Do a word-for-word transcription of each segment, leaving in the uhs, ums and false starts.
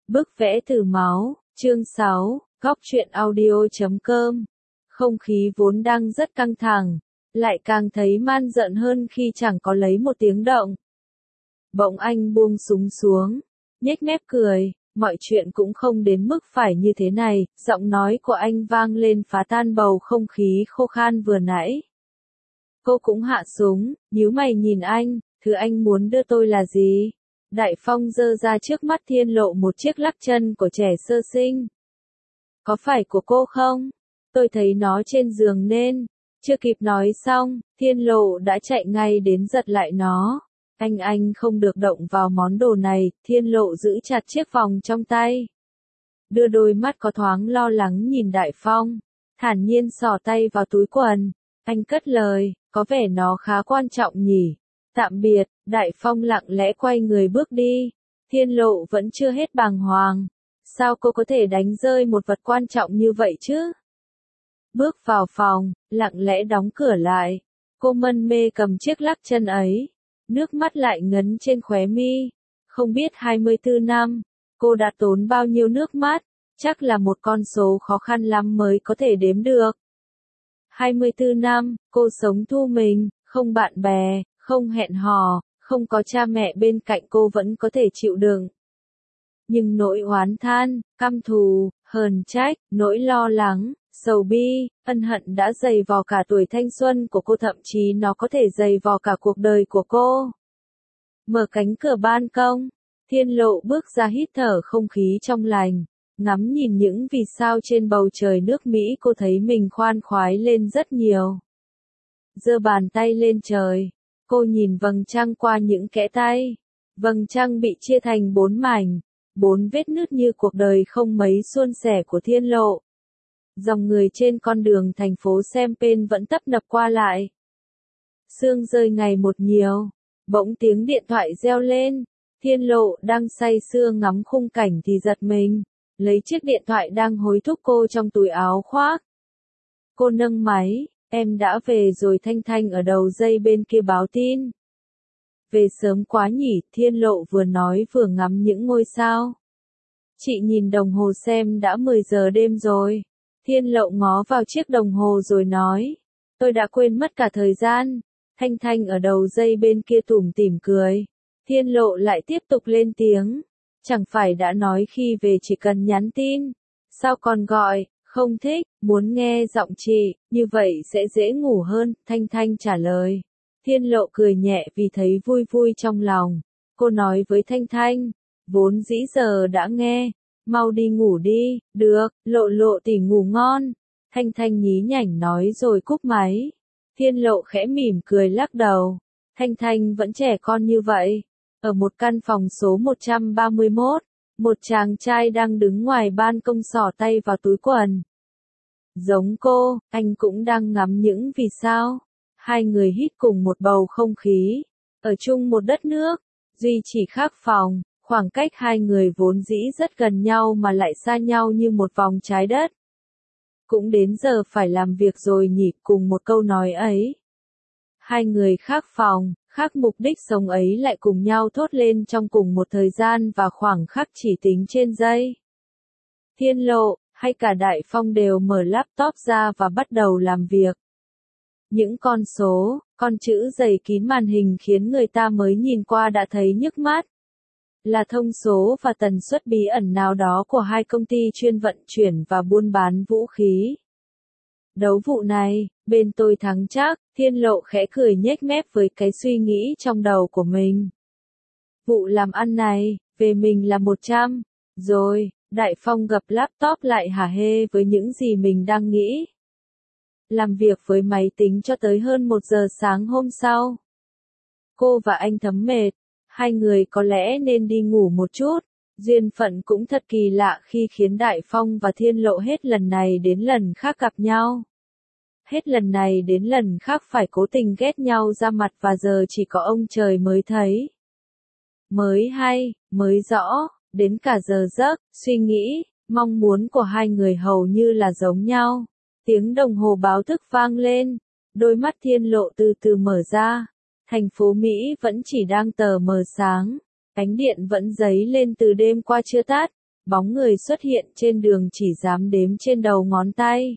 Bức vẽ từ máu, chương sáu, góc truyện audio chấm com. Không khí vốn đang rất căng thẳng, lại càng thấy man rợn hơn khi chẳng có lấy một tiếng động. Bỗng anh buông súng xuống, nhếch mép cười, mọi chuyện cũng không đến mức phải như thế này, giọng nói của anh vang lên phá tan bầu không khí khô khan vừa nãy. Cô cũng hạ súng, nhíu mày nhìn anh, thứ anh muốn đưa tôi là gì? Đại Phong giơ ra trước mắt Thiên Lộ một chiếc lắc chân của trẻ sơ sinh. Có phải của cô không? Tôi thấy nó trên giường nên, chưa kịp nói xong, Thiên Lộ đã chạy ngay đến giật lại nó. Anh anh không được động vào món đồ này, Thiên Lộ giữ chặt chiếc vòng trong tay. Đưa đôi mắt có thoáng lo lắng nhìn Đại Phong, thản nhiên xỏ tay vào túi quần. Anh cất lời, có vẻ nó khá quan trọng nhỉ. Tạm biệt, Đại Phong lặng lẽ quay người bước đi. Thiên Lộ vẫn chưa hết bàng hoàng. Sao cô có thể đánh rơi một vật quan trọng như vậy chứ? Bước vào phòng, lặng lẽ đóng cửa lại. Cô mân mê cầm chiếc lắc chân ấy. Nước mắt lại ngấn trên khóe mi. Không biết hai mươi tư năm, cô đã tốn bao nhiêu nước mắt. Chắc là một con số khó khăn lắm mới có thể đếm được. hai mươi tư năm, cô sống thu mình, không bạn bè, không hẹn hò, không có cha mẹ bên cạnh cô vẫn có thể chịu đựng. Nhưng nỗi oán than, căm thù, hờn trách, nỗi lo lắng, sầu bi, ân hận đã dày vò cả tuổi thanh xuân của cô, thậm chí nó có thể dày vò cả cuộc đời của cô. Mở cánh cửa ban công, Thiên Lộ bước ra hít thở không khí trong lành, ngắm nhìn những vì sao trên bầu trời nước Mỹ, cô thấy mình khoan khoái lên rất nhiều. Giơ bàn tay lên trời, cô nhìn vầng trăng qua những kẽ tay. Vầng trăng bị chia thành bốn mảnh, bốn vết nứt như cuộc đời không mấy suôn sẻ của Thiên Lộ. Dòng người trên con đường thành phố Champagne vẫn tấp nập qua lại. Sương rơi ngày một nhiều, bỗng tiếng điện thoại reo lên. Thiên Lộ đang say sưa ngắm khung cảnh thì giật mình, lấy chiếc điện thoại đang hối thúc cô trong túi áo khoác. Cô nâng máy, em đã về rồi, Thanh Thanh ở đầu dây bên kia báo tin. Về sớm quá nhỉ, Thiên Lộ vừa nói vừa ngắm những ngôi sao. Chị nhìn đồng hồ xem đã mười giờ đêm rồi. Thiên Lộ ngó vào chiếc đồng hồ rồi nói, tôi đã quên mất cả thời gian. Thanh Thanh ở đầu dây bên kia tủm tỉm cười. Thiên Lộ lại tiếp tục lên tiếng, chẳng phải đã nói khi về chỉ cần nhắn tin, sao còn gọi? Không thích, muốn nghe giọng chị, như vậy sẽ dễ ngủ hơn, Thanh Thanh trả lời. Thiên Lộ cười nhẹ vì thấy vui vui trong lòng. Cô nói với Thanh Thanh, vốn dĩ giờ đã nghe, mau đi ngủ đi, được, Lộ Lộ tỉ ngủ ngon. Thanh Thanh nhí nhảnh nói rồi cúp máy. Thiên Lộ khẽ mỉm cười lắc đầu. Thanh Thanh vẫn trẻ con như vậy. Ở một căn phòng số một trăm ba mươi mốt. Một chàng trai đang đứng ngoài ban công xỏ tay vào túi quần. Giống cô, anh cũng đang ngắm những vì sao. Hai người hít cùng một bầu không khí. Ở chung một đất nước, duy chỉ khác phòng, khoảng cách hai người vốn dĩ rất gần nhau mà lại xa nhau như một vòng trái đất. Cũng đến giờ phải làm việc rồi nhỉ, cùng một câu nói ấy. Hai người khác phòng, khác mục đích sống ấy lại cùng nhau thốt lên trong cùng một thời gian và khoảng khắc chỉ tính trên giây. Thiên Lộ, hay cả Đại Phong đều mở laptop ra và bắt đầu làm việc. Những con số, con chữ dày kín màn hình khiến người ta mới nhìn qua đã thấy nhức mắt. Là thông số và tần suất bí ẩn nào đó của hai công ty chuyên vận chuyển và buôn bán vũ khí. Đấu vụ này, bên tôi thắng chắc, Thiên Lộ khẽ cười nhếch mép với cái suy nghĩ trong đầu của mình. Vụ làm ăn này, về mình là một trăm. Rồi, Đại Phong gập laptop lại hả hê với những gì mình đang nghĩ. Làm việc với máy tính cho tới hơn một giờ sáng hôm sau. Cô và anh thấm mệt, hai người có lẽ nên đi ngủ một chút. Duyên phận cũng thật kỳ lạ khi khiến Đại Phong và Thiên Lộ hết lần này đến lần khác gặp nhau. Hết lần này đến lần khác phải cố tình ghét nhau ra mặt và giờ chỉ có ông trời mới thấy. Mới hay, mới rõ, đến cả giờ giấc, suy nghĩ, mong muốn của hai người hầu như là giống nhau. Tiếng đồng hồ báo thức vang lên, đôi mắt Thiên Lộ từ từ mở ra. Thành phố Mỹ vẫn chỉ đang tờ mờ sáng, ánh điện vẫn giấy lên từ đêm qua chưa tắt. bóng người xuất hiện trên đường chỉ dám đếm trên đầu ngón tay.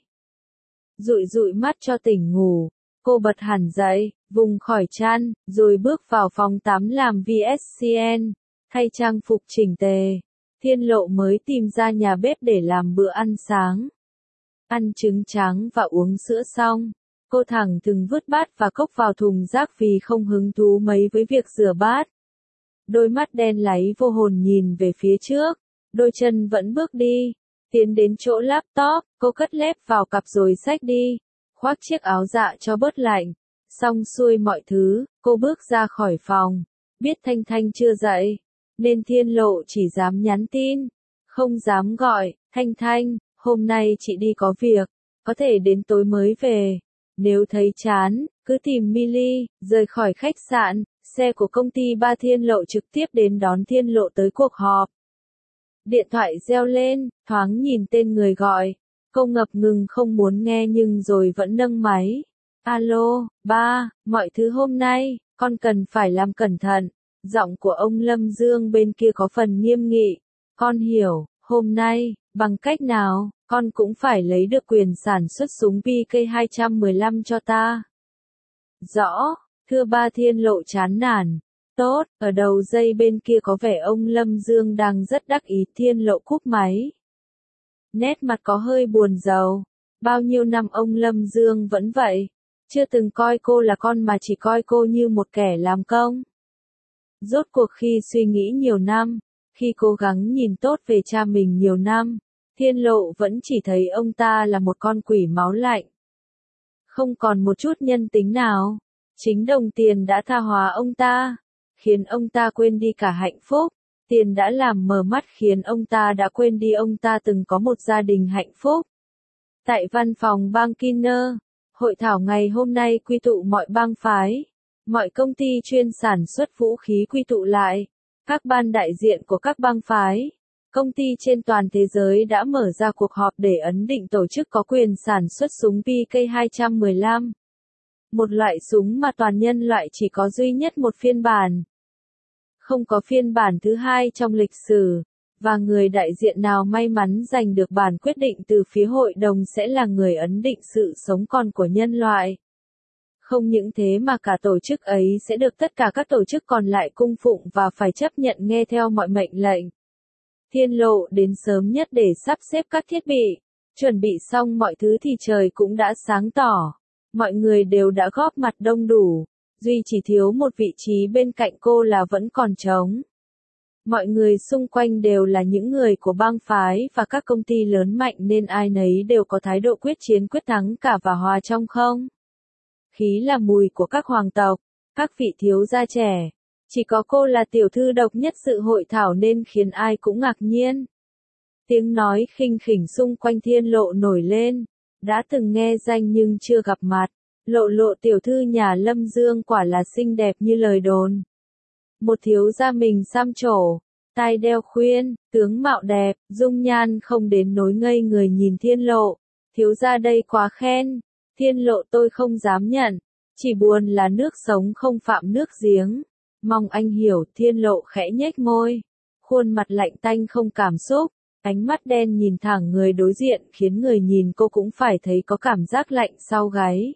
Dụi dụi mắt cho tỉnh ngủ, cô bật hẳn dậy, vùng khỏi chăn, rồi bước vào phòng tắm làm vê ét xê en, thay trang phục chỉnh tề. Thiên Lộ mới tìm ra nhà bếp để làm bữa ăn sáng. Ăn trứng trắng và uống sữa xong, cô thẳng thừng vứt bát và cốc vào thùng rác vì không hứng thú mấy với việc rửa bát. Đôi mắt đen láy vô hồn nhìn về phía trước, đôi chân vẫn bước đi, tiến đến chỗ laptop, cô cất lép vào cặp rồi xách đi, khoác chiếc áo dạ cho bớt lạnh. Xong xuôi mọi thứ, cô bước ra khỏi phòng, biết Thanh Thanh chưa dậy, nên Thiên Lộ chỉ dám nhắn tin, không dám gọi. Thanh Thanh, hôm nay chị đi có việc, có thể đến tối mới về. Nếu thấy chán, cứ tìm Milly. Rời khỏi khách sạn, xe của công ty ba Thiên Lộ trực tiếp đến đón Thiên Lộ tới cuộc họp. Điện thoại reo lên, thoáng nhìn tên người gọi, cô ngập ngừng không muốn nghe nhưng rồi vẫn nâng máy. Alo, ba, mọi thứ hôm nay, con cần phải làm cẩn thận. Giọng của ông Lâm Dương bên kia có phần nghiêm nghị. Con hiểu, hôm nay, bằng cách nào, con cũng phải lấy được quyền sản xuất súng pê ca hai một lăm cho ta. Rõ, thưa ba. Thiên Lộ chán nản. Tốt, ở đầu dây bên kia có vẻ ông Lâm Dương đang rất đắc ý. Thiên Lộ cúp máy. Nét mặt có hơi buồn rầu. Bao nhiêu năm ông Lâm Dương vẫn vậy. Chưa từng coi cô là con mà chỉ coi cô như một kẻ làm công. Rốt cuộc khi suy nghĩ nhiều năm, khi cố gắng nhìn tốt về cha mình nhiều năm, Thiên Lộ vẫn chỉ thấy ông ta là một con quỷ máu lạnh. Không còn một chút nhân tính nào. Chính đồng tiền đã tha hóa ông ta, khiến ông ta quên đi cả hạnh phúc. Tiền đã làm mờ mắt khiến ông ta đã quên đi ông ta từng có một gia đình hạnh phúc. Tại văn phòng bang Kinner, hội thảo ngày hôm nay quy tụ mọi bang phái, mọi công ty chuyên sản xuất vũ khí quy tụ lại, các ban đại diện của các bang phái, công ty trên toàn thế giới đã mở ra cuộc họp để ấn định tổ chức có quyền sản xuất súng pê ca hai một lăm. Một loại súng mà toàn nhân loại chỉ có duy nhất một phiên bản. Không có phiên bản thứ hai trong lịch sử, và người đại diện nào may mắn giành được bản quyết định từ phía hội đồng sẽ là người ấn định sự sống còn của nhân loại. Không những thế mà cả tổ chức ấy sẽ được tất cả các tổ chức còn lại cung phụng và phải chấp nhận nghe theo mọi mệnh lệnh. Thiên Lộ đến sớm nhất để sắp xếp các thiết bị, chuẩn bị xong mọi thứ thì trời cũng đã sáng tỏ. Mọi người đều đã góp mặt đông đủ, duy chỉ thiếu một vị trí bên cạnh cô là vẫn còn trống. Mọi người xung quanh đều là những người của bang phái và các công ty lớn mạnh nên ai nấy đều có thái độ quyết chiến quyết thắng cả và hòa trong không. Khí là mùi của các hoàng tộc, các vị thiếu gia trẻ. Chỉ có cô là tiểu thư độc nhất sự hội thảo nên khiến ai cũng ngạc nhiên. Tiếng nói khinh khỉnh xung quanh Thiên Lộ nổi lên. Đã từng nghe danh nhưng chưa gặp mặt. Lộ Lộ tiểu thư nhà Lâm Dương quả là xinh đẹp như lời đồn. Một thiếu gia mình xăm trổ, tai đeo khuyên, tướng mạo đẹp, dung nhan không đến nỗi ngây người nhìn Thiên Lộ. Thiếu gia đây quá khen. Thiên Lộ tôi không dám nhận. Chỉ buồn là nước sống không phạm nước giếng. Mong anh hiểu. Thiên Lộ khẽ nhếch môi. Khuôn mặt lạnh tanh không cảm xúc. Ánh mắt đen nhìn thẳng người đối diện khiến người nhìn cô cũng phải thấy có cảm giác lạnh sau gáy.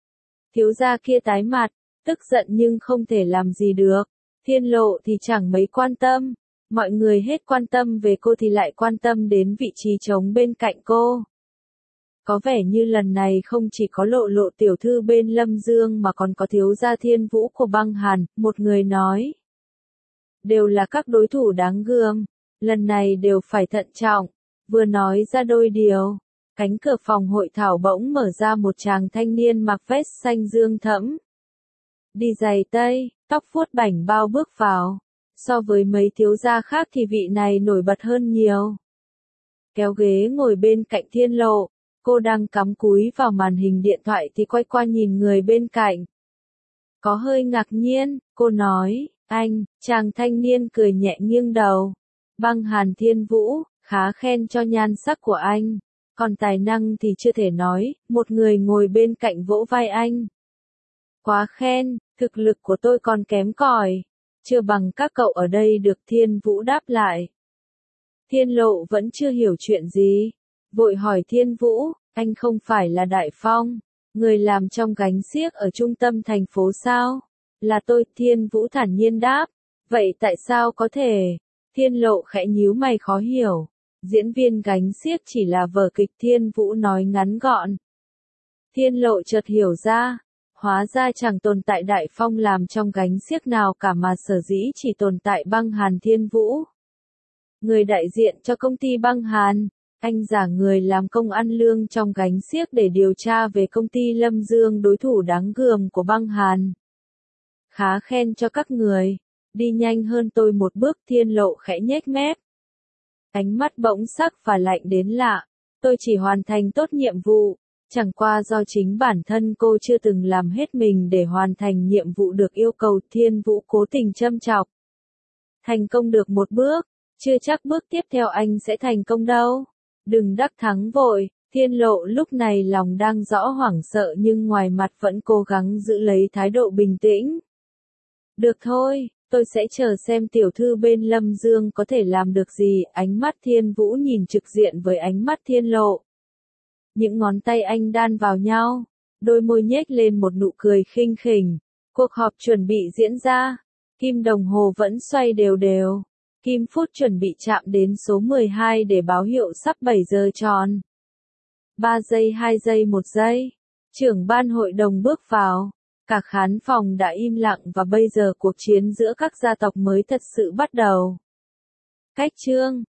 Thiếu gia kia tái mặt, tức giận nhưng không thể làm gì được. Thiên Lộ thì chẳng mấy quan tâm. Mọi người hết quan tâm về cô thì lại quan tâm đến vị trí trống bên cạnh cô. Có vẻ như lần này không chỉ có Lộ Lộ tiểu thư bên Lâm Dương mà còn có thiếu gia Thiên Vũ của băng Hàn, một người nói. Đều là các đối thủ đáng gờm. Lần này đều phải thận trọng. Vừa nói ra đôi điều, cánh cửa phòng hội thảo bỗng mở ra một chàng thanh niên mặc vest xanh dương thẫm. Đi giày tây, tóc vuốt bảnh bao bước vào. So với mấy thiếu gia khác thì vị này nổi bật hơn nhiều. Kéo ghế ngồi bên cạnh Thiên Lộ, cô đang cắm cúi vào màn hình điện thoại thì quay qua nhìn người bên cạnh. Có hơi ngạc nhiên, cô nói, anh, chàng thanh niên cười nhẹ nghiêng đầu. Băng Hàn Thiên Vũ, khá khen cho nhan sắc của anh. Còn tài năng thì chưa thể nói, một người ngồi bên cạnh vỗ vai anh. Quá khen, thực lực của tôi còn kém cỏi. Chưa bằng các cậu ở đây được. Thiên Vũ đáp lại. Thiên Lộ vẫn chưa hiểu chuyện gì. Vội hỏi Thiên Vũ, anh không phải là Đại Phong, người làm trong gánh xiếc ở trung tâm thành phố sao? Là tôi, Thiên Vũ thản nhiên đáp. Vậy tại sao có thể? Thiên Lộ khẽ nhíu mày khó hiểu. Diễn viên gánh xiếc chỉ là vở kịch, Thiên Vũ nói ngắn gọn. Thiên Lộ chợt hiểu ra. Hóa ra chẳng tồn tại Đại Phong làm trong gánh xiếc nào cả mà sở dĩ chỉ tồn tại Băng Hàn Thiên Vũ. Người đại diện cho công ty Băng Hàn, anh giả người làm công ăn lương trong gánh xiếc để điều tra về công ty Lâm Dương, đối thủ đáng gờm của Băng Hàn. Khá khen cho các người, đi nhanh hơn tôi một bước, Thiên Lộ khẽ nhếch mép. Ánh mắt bỗng sắc và lạnh đến lạ, tôi chỉ hoàn thành tốt nhiệm vụ. Chẳng qua do chính bản thân cô chưa từng làm hết mình để hoàn thành nhiệm vụ được yêu cầu, Thiên Vũ cố tình châm chọc. Thành công được một bước, chưa chắc bước tiếp theo anh sẽ thành công đâu. Đừng đắc thắng vội, Thiên Lộ lúc này lòng đang rõ hoảng sợ nhưng ngoài mặt vẫn cố gắng giữ lấy thái độ bình tĩnh. Được thôi, tôi sẽ chờ xem tiểu thư bên Lâm Dương có thể làm được gì, ánh mắt Thiên Vũ nhìn trực diện với ánh mắt Thiên Lộ. Những ngón tay anh đan vào nhau, đôi môi nhếch lên một nụ cười khinh khỉnh. Cuộc họp chuẩn bị diễn ra, kim đồng hồ vẫn xoay đều đều. Kim phút chuẩn bị chạm đến số mười hai để báo hiệu sắp bảy giờ tròn. ba giây, hai giây, một giây. Trưởng ban hội đồng bước vào. Cả khán phòng đã im lặng và bây giờ cuộc chiến giữa các gia tộc mới thật sự bắt đầu. Cách chương